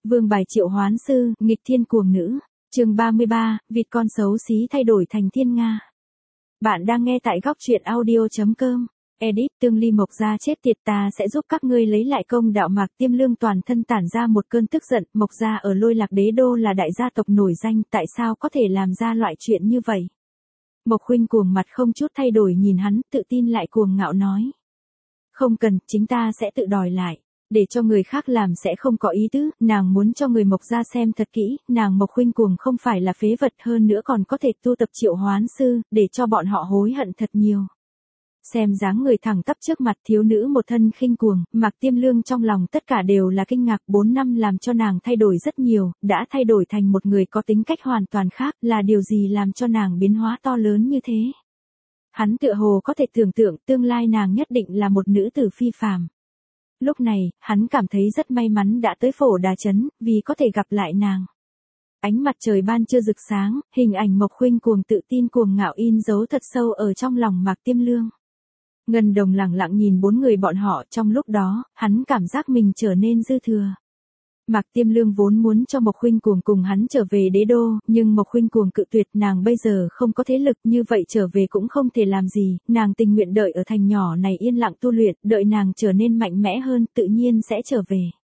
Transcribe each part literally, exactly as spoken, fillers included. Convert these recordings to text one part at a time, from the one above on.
Vương bài triệu hoán sư, nghịch thiên cuồng nữ. Chương ba mươi ba, vịt con xấu xí thay đổi thành thiên nga. Bạn đang nghe tại góc truyện audio chấm com. Edit, Tương Ly Mộc Gia chết tiệt, ta sẽ giúp các ngươi lấy lại công đạo. Mạc Tiêm Lương toàn thân tản ra một cơn tức giận. Mộc Gia ở Lôi Lạc Đế Đô là đại gia tộc nổi danh, tại sao có thể làm ra loại chuyện như vậy? Mộc Khuynh cuồng mặt không chút thay đổi nhìn hắn, tự tin lại cuồng ngạo nói. Không cần, chính ta sẽ tự đòi lại. Để cho người khác làm sẽ không có ý tứ, nàng muốn cho người Mộc Gia xem thật kỹ, nàng Mộc Khuynh cuồng không phải là phế vật, hơn nữa còn có thể tu tập triệu hoán sư, để cho bọn họ hối hận thật nhiều. Xem dáng người thẳng tắp trước mặt thiếu nữ một thân khinh cuồng, Mạc Tiêm Lương trong lòng tất cả đều là kinh ngạc. Bốn năm làm cho nàng thay đổi rất nhiều, đã thay đổi thành một người có tính cách hoàn toàn khác, là điều gì làm cho nàng biến hóa to lớn như thế? Hắn tựa hồ có thể tưởng tượng tương lai nàng nhất định là một nữ tử phi phàm. Lúc này, hắn cảm thấy rất may mắn đã tới Phổ Đà Trấn, vì có thể gặp lại nàng. Ánh mặt trời ban trưa rực sáng, hình ảnh Mộc Khuynh cuồng tự tin cuồng ngạo in dấu thật sâu ở trong lòng Mạc Tiêm Lương. Ngân Đồng lẳng lặng nhìn bốn người bọn họ, trong lúc đó, hắn cảm giác mình trở nên dư thừa. Mạc Tiêm Lương vốn muốn cho Mộc Khuynh cuồng cùng hắn trở về đế đô, nhưng Mộc Khuynh cuồng cự tuyệt, nàng bây giờ không có thế lực, như vậy trở về cũng không thể làm gì, nàng tình nguyện đợi ở thành nhỏ này yên lặng tu luyện, đợi nàng trở nên mạnh mẽ hơn, tự nhiên sẽ trở về.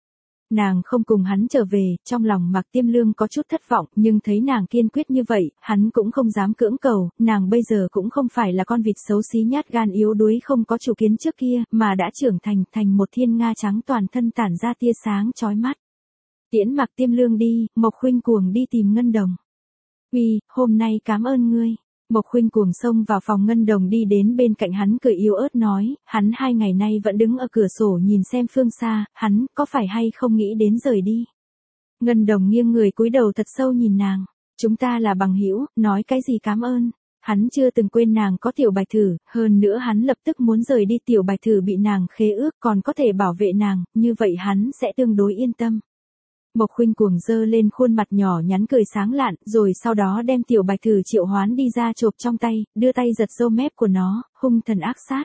Nàng không cùng hắn trở về, trong lòng Mạc Tiêm Lương có chút thất vọng, nhưng thấy nàng kiên quyết như vậy, hắn cũng không dám cưỡng cầu, nàng bây giờ cũng không phải là con vịt xấu xí nhát gan yếu đuối không có chủ kiến trước kia, mà đã trưởng thành, thành một thiên nga trắng toàn thân tản ra tia sáng chói mắt. Tiễn Mạc Tiêm Lương đi, Mộc Khuynh cuồng đi tìm Ngân Đồng. Uy, hôm nay cảm ơn ngươi. Mộc Khuynh cuồng xông vào phòng Ngân Đồng đi đến bên cạnh hắn cười yếu ớt nói, hắn hai ngày nay vẫn đứng ở cửa sổ nhìn xem phương xa, hắn có phải hay không nghĩ đến rời đi. Ngân Đồng nghiêng người cúi đầu thật sâu nhìn nàng, chúng ta là bằng hữu, nói cái gì cảm ơn. Hắn chưa từng quên nàng có Tiểu Bạch Thử, hơn nữa hắn lập tức muốn rời đi. Tiểu Bạch Thử bị nàng khế ước còn có thể bảo vệ nàng, như vậy hắn sẽ tương đối yên tâm. Mộc Khuynh cuồng giơ lên khuôn mặt nhỏ nhắn cười sáng lạn, rồi sau đó đem Tiểu Bạch Thử triệu hoán đi ra chộp trong tay, đưa tay giật râu mép của nó, hung thần ác sát.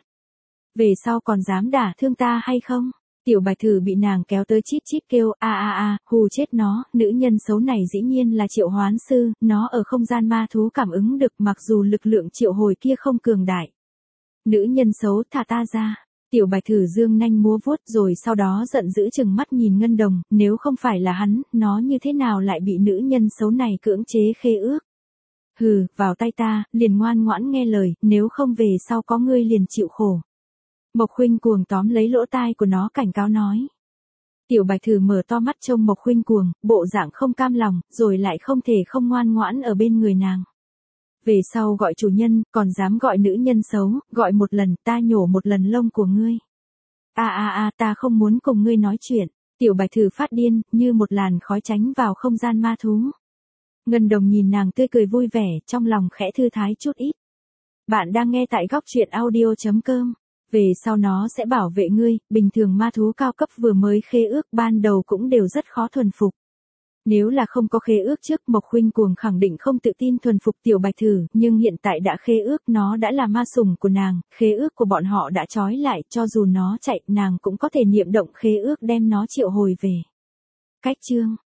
Về sau còn dám đả thương ta hay không? Tiểu Bạch Thử bị nàng kéo tới chít chít kêu, a a a, hù chết nó, nữ nhân xấu này dĩ nhiên là triệu hoán sư, nó ở không gian ma thú cảm ứng được, mặc dù lực lượng triệu hồi kia không cường đại. Nữ nhân xấu, thả ta ra. Tiểu Bạch Thử dương nanh múa vuốt, rồi sau đó giận dữ chừng mắt nhìn Ngân Đồng, nếu không phải là hắn, nó như thế nào lại bị nữ nhân xấu này cưỡng chế khế ước. Hừ, vào tay ta, liền ngoan ngoãn nghe lời, nếu không về sau có ngươi liền chịu khổ. Mộc Khuynh cuồng tóm lấy lỗ tai của nó cảnh cáo nói. Tiểu Bạch Thử mở to mắt trông Mộc Khuynh cuồng, bộ dạng không cam lòng, rồi lại không thể không ngoan ngoãn ở bên người nàng. Về sau gọi chủ nhân, còn dám gọi nữ nhân xấu, gọi một lần, ta nhổ một lần lông của ngươi. A a a, ta không muốn cùng ngươi nói chuyện. Tiểu Bạch Thử phát điên, như một làn khói tránh vào không gian ma thú. Ngân Đồng nhìn nàng tươi cười vui vẻ, trong lòng khẽ thư thái chút ít. Bạn đang nghe tại góc truyện audio chấm com. Về sau nó sẽ bảo vệ ngươi, bình thường ma thú cao cấp vừa mới khế ước ban đầu cũng đều rất khó thuần phục. Nếu là không có khế ước trước, Mộc Khuynh cuồng khẳng định không tự tin thuần phục Tiểu Bạch Thử, nhưng hiện tại đã khế ước, nó đã là ma sủng của nàng, khế ước của bọn họ đã trói lại, cho dù nó chạy, nàng cũng có thể niệm động khế ước đem nó triệu hồi về. Cách chương